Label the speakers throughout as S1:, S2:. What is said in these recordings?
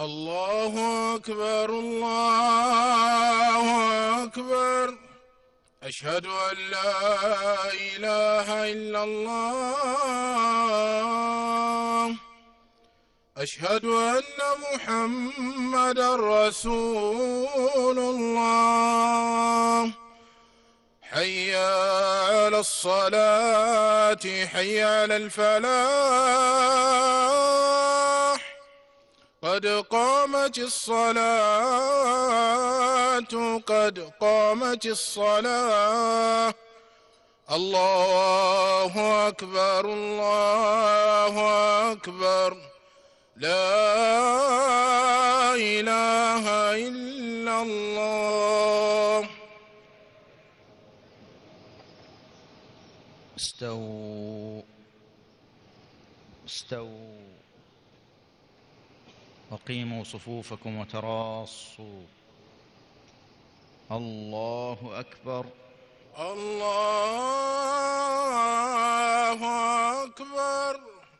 S1: الله أكبر الله أكبر. أشهد أن لا إله إلا الله. أشهد أن محمدا رسول الله. حي على الصلاة حي على الفلاح. قد قامت الصلاة قد قامت الصلاة. الله أكبر الله أكبر. لا إله إلا الله.
S2: استووا استووا وقيموا صفوفكم وتراصوا. الله أكبر
S1: الله أكبر.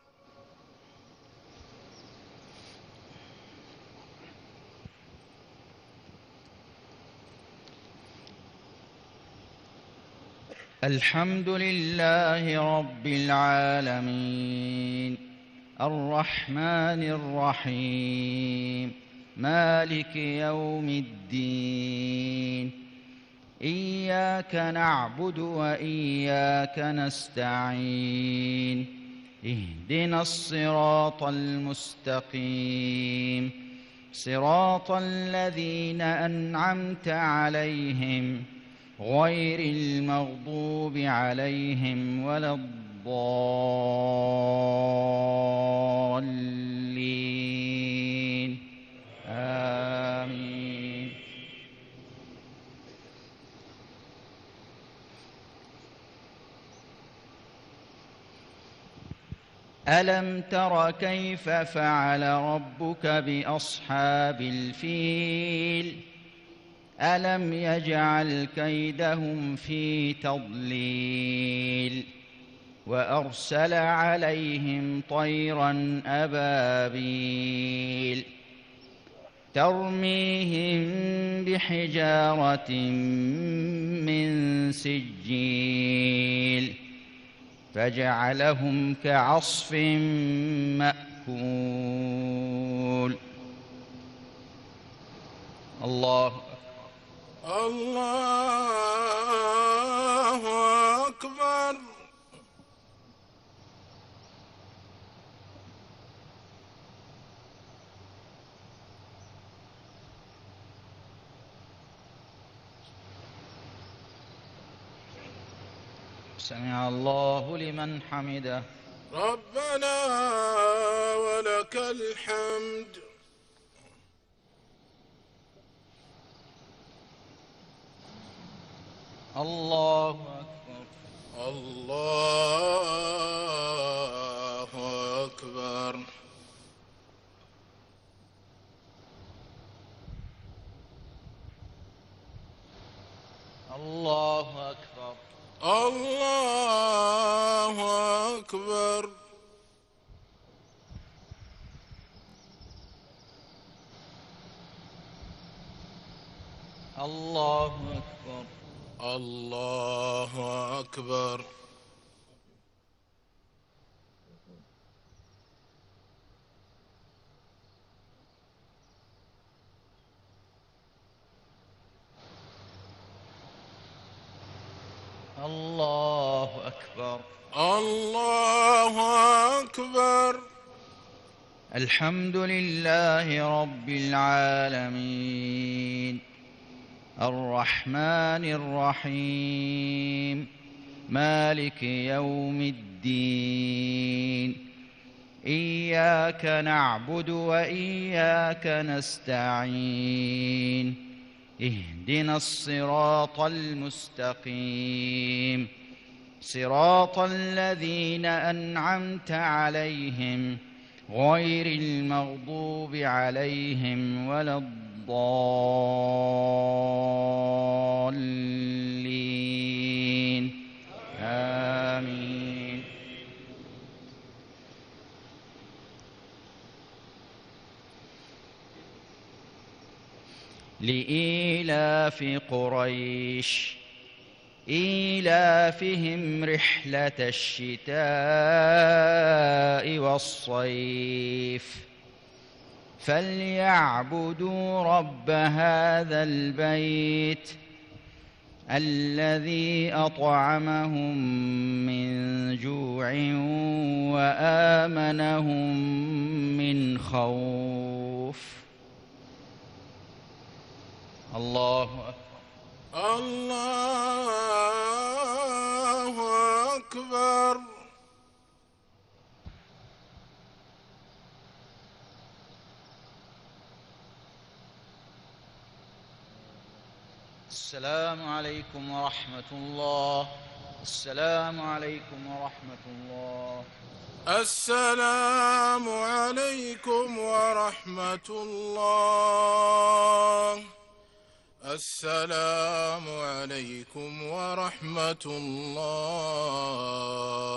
S2: الحمد لله رب العالمين الرحمن الرحيم مالك يوم الدين. إياك نعبد وإياك نستعين. اهدنا الصراط المستقيم صراط الذين أنعمت عليهم غير المغضوب عليهم ولا الضالين. آمين. ألم تر كيف فعل ربك بأصحاب الفيل؟ ألم يجعل كيدهم في تضليل وأرسل عليهم طيرا أبابيل ترميهم بحجارة من سجيل فجعلهم كعصف مأكول. الله
S1: الله أكبر.
S2: سمع الله لمن حمده.
S1: ربنا ولك الحمد.
S2: الله أكبر
S1: الله أكبر.
S2: الله أكبر
S1: الله أكبر.
S2: الله أكبر
S1: الله أكبر.
S2: الله أكبر.
S1: الله أكبر.
S2: الحمد لله رب العالمين الرحمن الرحيم مالك يوم الدين. إياك نعبد وإياك نستعين. اهدنا الصراط المستقيم صراط الذين أنعمت عليهم غير المغضوب عليهم ولا الضالين. آمين. لإيلاف قريش إيلافهم رحلة الشتاء والصيف فليعبدوا رب هذا البيت الذي أطعمهم من جوع وآمنهم من خوف. الله أكبر.
S1: الله أكبر.
S2: السلام عليكم ورحمة الله. السلام عليكم ورحمة الله.
S1: السلام عليكم ورحمة الله. السلام عليكم ورحمة الله.